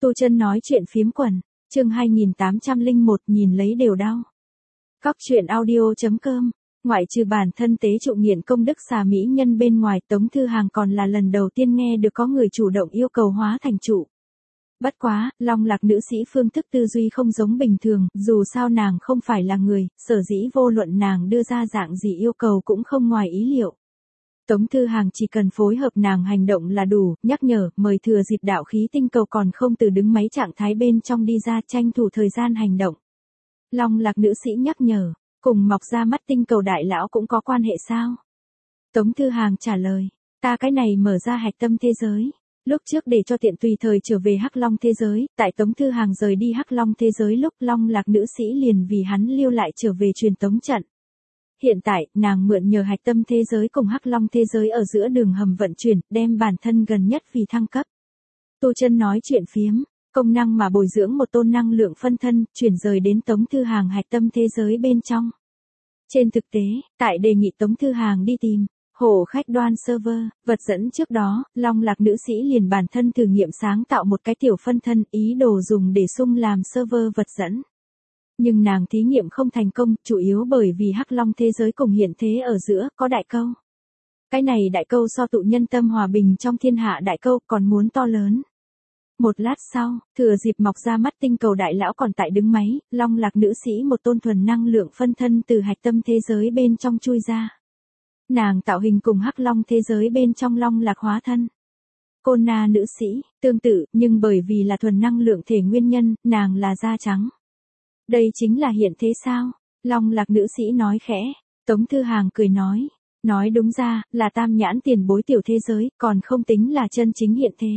Tu Chân nói chuyện phiếm quần, chương 2801 nhìn lấy đều đau. Cóc truyện audio.com, ngoại trừ bản thân tế trụ nghiện công đức xà mỹ nhân bên ngoài, Tống Thư Hàng còn là lần đầu tiên nghe được có người chủ động yêu cầu hóa thành trụ. Bất quá, Long Lạc nữ sĩ phương thức tư duy không giống bình thường, dù sao nàng không phải là người, sở dĩ vô luận nàng đưa ra dạng gì yêu cầu cũng không ngoài ý liệu. Tống Thư Hàng chỉ cần phối hợp nàng hành động là đủ, nhắc nhở, mời thừa dịp đạo khí tinh cầu còn không từ đứng máy trạng thái bên trong đi ra, tranh thủ thời gian hành động. Long Lạc nữ sĩ nhắc nhở, cùng mọc ra mắt tinh cầu đại lão cũng có quan hệ sao? Tống Thư Hàng trả lời, ta cái này mở ra hạch tâm thế giới. Lúc trước để cho tiện tùy thời trở về Hắc Long thế giới, tại Tống Thư Hàng rời đi Hắc Long thế giới lúc Long Lạc nữ sĩ liền vì hắn lưu lại trở về truyền tống trận. Hiện tại, nàng mượn nhờ hạch tâm thế giới cùng Hắc Long thế giới ở giữa đường hầm vận chuyển, đem bản thân gần nhất vì thăng cấp. Tu Chân nói chuyện phiếm, công năng mà bồi dưỡng một tôn năng lượng phân thân, chuyển rời đến Tống Thư Hàng hạch tâm thế giới bên trong. Trên thực tế, tại đề nghị Tống Thư Hàng đi tìm Hổ Khách Đoan server, vật dẫn trước đó, Long Lạc nữ sĩ liền bản thân thử nghiệm sáng tạo một cái tiểu phân thân, ý đồ dùng để sung làm server vật dẫn. Nhưng nàng thí nghiệm không thành công, chủ yếu bởi vì Hắc Long thế giới cùng hiện thế ở giữa, có đại câu. Cái này đại câu so tụ nhân tâm hòa bình trong thiên hạ đại câu còn muốn to lớn. Một lát sau, thừa dịp mọc ra mắt tinh cầu đại lão còn tại đứng máy, Long Lạc nữ sĩ một tôn thuần năng lượng phân thân từ hạch tâm thế giới bên trong chui ra. Nàng tạo hình cùng Hắc Long thế giới bên trong Long Lạc hóa thân. Côn Na nữ sĩ, tương tự, nhưng bởi vì là thuần năng lượng thể nguyên nhân, nàng là da trắng. Đây chính là hiện thế sao? Long Lạc nữ sĩ nói khẽ. Tống Thư Hàng cười nói đúng ra, là tam nhãn tiền bối tiểu thế giới, còn không tính là chân chính hiện thế.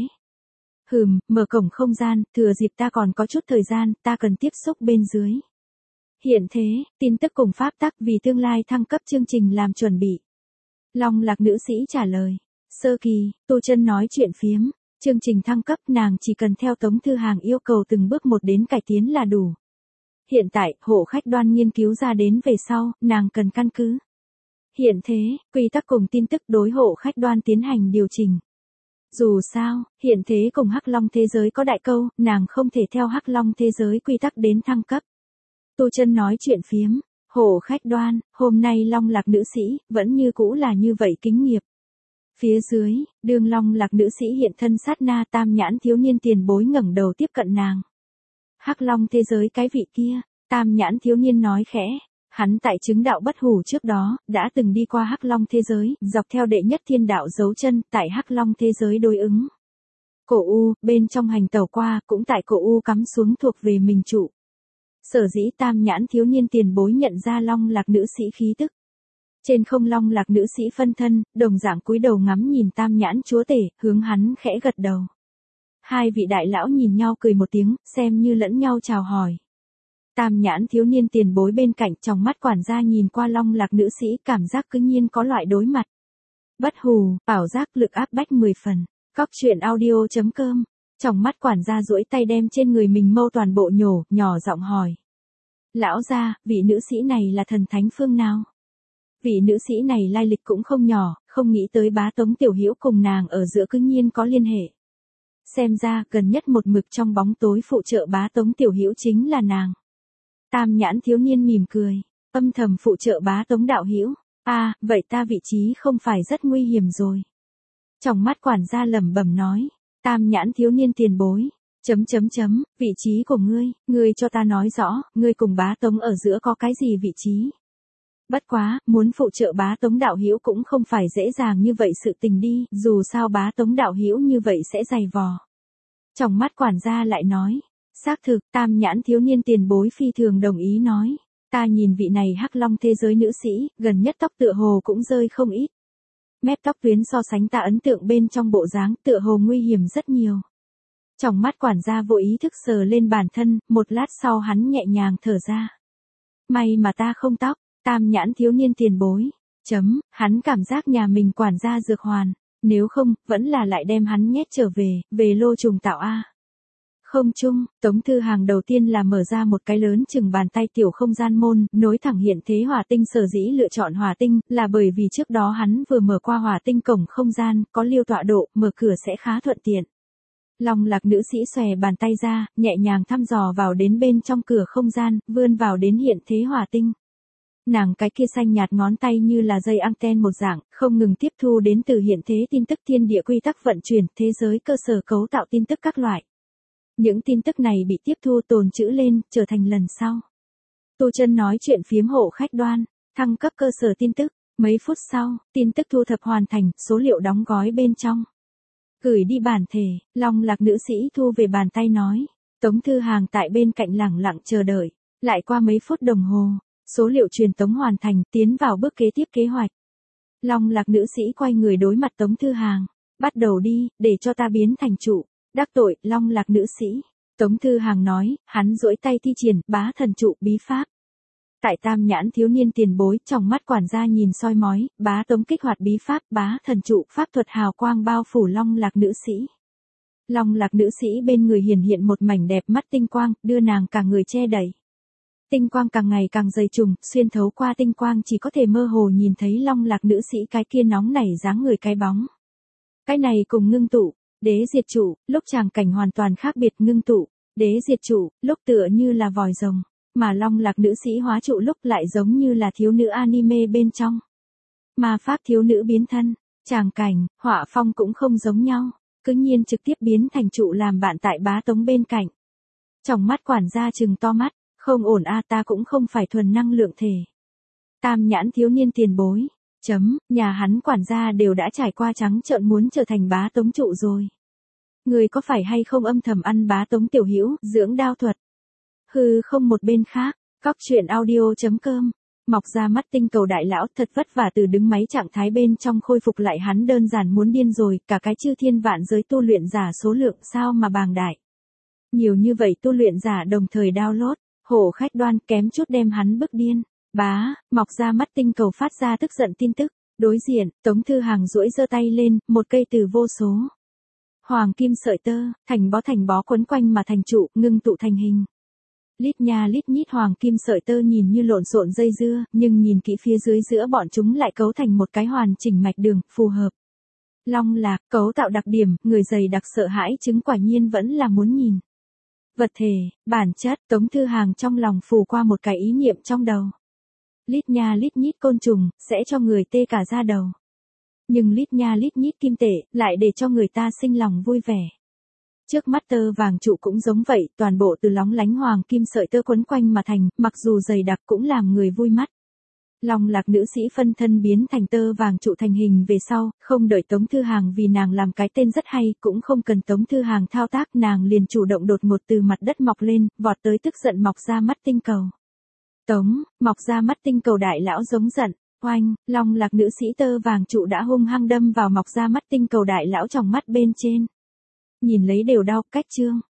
Mở cổng không gian, thừa dịp ta còn có chút thời gian, ta cần tiếp xúc bên dưới. Hiện thế, tin tức cùng pháp tắc vì tương lai thăng cấp chương trình làm chuẩn bị. Long Lạc nữ sĩ trả lời. Sơ kỳ, Tu Chân nói chuyện phiếm, chương trình thăng cấp nàng chỉ cần theo Tống Thư Hàng yêu cầu từng bước một đến cải tiến là đủ. Hiện tại, Hổ Khách Đoan nghiên cứu ra đến về sau, nàng cần căn cứ hiện thế, quy tắc cùng tin tức đối Hổ Khách Đoan tiến hành điều chỉnh. Dù sao, hiện thế cùng Hắc Long thế giới có đại câu, nàng không thể theo Hắc Long thế giới quy tắc đến thăng cấp. Tu Chân nói chuyện phiếm, Hổ Khách Đoan, hôm nay Long Lạc nữ sĩ, vẫn như cũ là như vậy kính nghiệp. Phía dưới, đường Long Lạc nữ sĩ hiện thân sát na, tam nhãn thiếu niên tiền bối ngẩng đầu tiếp cận nàng. Hắc Long thế giới cái vị kia, tam nhãn thiếu niên nói khẽ, hắn tại chứng đạo bất hủ trước đó, đã từng đi qua Hắc Long thế giới, dọc theo đệ nhất thiên đạo dấu chân, tại Hắc Long thế giới đối ứng. Cổ U, bên trong hành tàu qua, cũng tại cổ U cắm xuống thuộc về mình trụ. Sở dĩ tam nhãn thiếu niên tiền bối nhận ra Long Lạc nữ sĩ khí tức. Trên không Long Lạc nữ sĩ phân thân, đồng dạng cúi đầu ngắm nhìn tam nhãn chúa tể, hướng hắn khẽ gật đầu. Hai vị đại lão nhìn nhau cười một tiếng, xem như lẫn nhau chào hỏi. Tam nhãn thiếu niên tiền bối bên cạnh, trong mắt quản gia nhìn qua Long Lạc nữ sĩ, cảm giác cứ nhiên có loại đối mặt. Bất hù, ảo giác lực áp bách 10 phần. Cóc truyện audio.com, trong mắt quản gia duỗi tay đem trên người mình mâu toàn bộ nhổ, nhỏ giọng hỏi. Lão gia, vị nữ sĩ này là thần thánh phương nào? Vị nữ sĩ này lai lịch cũng không nhỏ, không nghĩ tới bá Tống tiểu hữu cùng nàng ở giữa cứ nhiên có liên hệ. Xem ra, gần nhất một mực trong bóng tối phụ trợ bá Tống tiểu hữu chính là nàng. Tam nhãn thiếu niên mỉm cười, âm thầm phụ trợ bá Tống đạo hữu. Vậy ta vị trí không phải rất nguy hiểm rồi. Trong mắt quản gia lẩm bẩm nói, tam nhãn thiếu niên tiền bối. Vị trí của ngươi cho ta nói rõ, ngươi cùng bá Tống ở giữa có cái gì vị trí? Bất quá, muốn phụ trợ bá Tống đạo hữu cũng không phải dễ dàng như vậy sự tình đi, dù sao bá Tống đạo hữu như vậy sẽ dày vò. Trong mắt quản gia lại nói, xác thực, tam nhãn thiếu niên tiền bối phi thường đồng ý nói, ta nhìn vị này Hắc Long thế giới nữ sĩ, gần nhất tóc tựa hồ cũng rơi không ít. Mép tóc tuyến so sánh ta ấn tượng bên trong bộ dáng tựa hồ nguy hiểm rất nhiều. Trong mắt quản gia vô ý thức sờ lên bản thân, một lát sau hắn nhẹ nhàng thở ra. May mà ta không tóc, tam nhãn thiếu niên tiền bối. Hắn cảm giác nhà mình quản gia dược hoàn, nếu không, vẫn là lại đem hắn nhét trở về lô trùng tạo A. Không chung, Tống Thư Hàng đầu tiên là mở ra một cái lớn chừng bàn tay tiểu không gian môn, nối thẳng hiện thế hỏa tinh. Sở dĩ lựa chọn hỏa tinh, là bởi vì trước đó hắn vừa mở qua hỏa tinh cổng không gian, có liêu tọa độ, mở cửa sẽ khá thuận tiện. Long lạc nữ sĩ xòe bàn tay ra, nhẹ nhàng thăm dò vào đến bên trong cửa không gian, vươn vào đến hiện thế hỏa tinh. Nàng cái kia xanh nhạt ngón tay như là dây anten một dạng, không ngừng tiếp thu đến từ hiện thế tin tức thiên địa quy tắc vận chuyển, thế giới cơ sở cấu tạo tin tức các loại. Những tin tức này bị tiếp thu tồn trữ lên, trở thành lần sau. Tu chân nói chuyện phiếm hộ khách Đoan, thăng cấp cơ sở tin tức, mấy phút sau, tin tức thu thập hoàn thành, số liệu đóng gói bên trong. Gửi đi bản thể, Long lạc nữ sĩ thu về bàn tay nói. Tống Thư Hàng tại bên cạnh lẳng lặng chờ đợi, lại qua mấy phút đồng hồ, số liệu truyền tống hoàn thành, tiến vào bước kế tiếp kế hoạch. Long lạc nữ sĩ quay người đối mặt Tống Thư Hàng, bắt đầu đi, để cho ta biến thành trụ, đắc tội, Long lạc nữ sĩ. Tống Thư Hàng nói, hắn duỗi tay thi triển, bá thần trụ bí pháp. Tại Tam Nhãn thiếu niên tiền bối, trong mắt quản gia nhìn soi mói, bá tống kích hoạt bí pháp, bá thần trụ, pháp thuật hào quang bao phủ Long lạc nữ sĩ. Long lạc nữ sĩ bên người hiển hiện một mảnh đẹp mắt tinh quang, đưa nàng cả người che đẩy. Tinh quang càng ngày càng dày trùng, xuyên thấu qua tinh quang chỉ có thể mơ hồ nhìn thấy Long lạc nữ sĩ cái kia nóng nảy dáng người cái bóng. Cái này cùng ngưng tụ, đế diệt trụ, lúc tràng cảnh hoàn toàn khác biệt, ngưng tụ, đế diệt trụ, lúc tựa như là vòi rồng, mà Long lạc nữ sĩ hóa trụ lúc lại giống như là thiếu nữ anime bên trong. Ma pháp thiếu nữ biến thân, tràng cảnh, họa phong cũng không giống nhau, cứ nhiên trực tiếp biến thành trụ làm bạn tại bá tống bên cạnh. Trong mắt quản gia trừng to mắt, không ổn a, ta cũng không phải thuần năng lượng thể. Tam Nhãn thiếu niên tiền bối, nhà hắn quản gia đều đã trải qua trắng trợn muốn trở thành bá tống trụ rồi. Người có phải hay không âm thầm ăn bá tống tiểu hữu, dưỡng đao thuật? Hừ, không một bên khác, Cóc truyện audio.com. Mọc ra mắt tinh cầu đại lão thật vất vả từ đứng máy trạng thái bên trong khôi phục lại, hắn đơn giản muốn điên rồi, cả cái chư thiên vạn giới tu luyện giả số lượng sao mà bàng đại. Nhiều như vậy tu luyện giả đồng thời download, hộ khách Đoan kém chút đem hắn bức điên. Bá, mọc ra mắt tinh cầu phát ra tức giận tin tức, đối diện, Tống Thư Hàng duỗi giơ tay lên, một cây từ vô số. Hoàng kim sợi tơ, thành bó quấn quanh mà thành trụ, ngưng tụ thành hình. Lít nha lít nhít hoàng kim sợi tơ nhìn như lộn xộn dây dưa, nhưng nhìn kỹ phía dưới giữa bọn chúng lại cấu thành một cái hoàn chỉnh mạch đường, phù hợp. Long lạc, cấu tạo đặc điểm, người dày đặc sợ hãi chứng quả nhiên vẫn là muốn nhìn. Vật thể, bản chất, Tống Thư Hàng trong lòng phù qua một cái ý niệm trong đầu. Lít nha lít nhít côn trùng, sẽ cho người tê cả da đầu. Nhưng lít nha lít nhít kim tệ, lại để cho người ta sinh lòng vui vẻ. Trước mắt tơ vàng trụ cũng giống vậy, toàn bộ từ lóng lánh hoàng kim sợi tơ quấn quanh mà thành, mặc dù dày đặc cũng làm người vui mắt. Long lạc nữ sĩ phân thân biến thành tơ vàng trụ thành hình về sau, không đợi Tống Thư Hàng vì nàng làm cái tên rất hay, cũng không cần Tống Thư Hàng thao tác, nàng liền chủ động đột ngột từ mặt đất mọc lên, vọt tới tức giận mọc ra mắt tinh cầu. Mọc ra mắt tinh cầu đại lão giống giận, oanh, Long lạc nữ sĩ tơ vàng trụ đã hung hăng đâm vào mọc ra mắt tinh cầu đại lão trong mắt bên trên. Nhìn lấy đều đau, cách chương.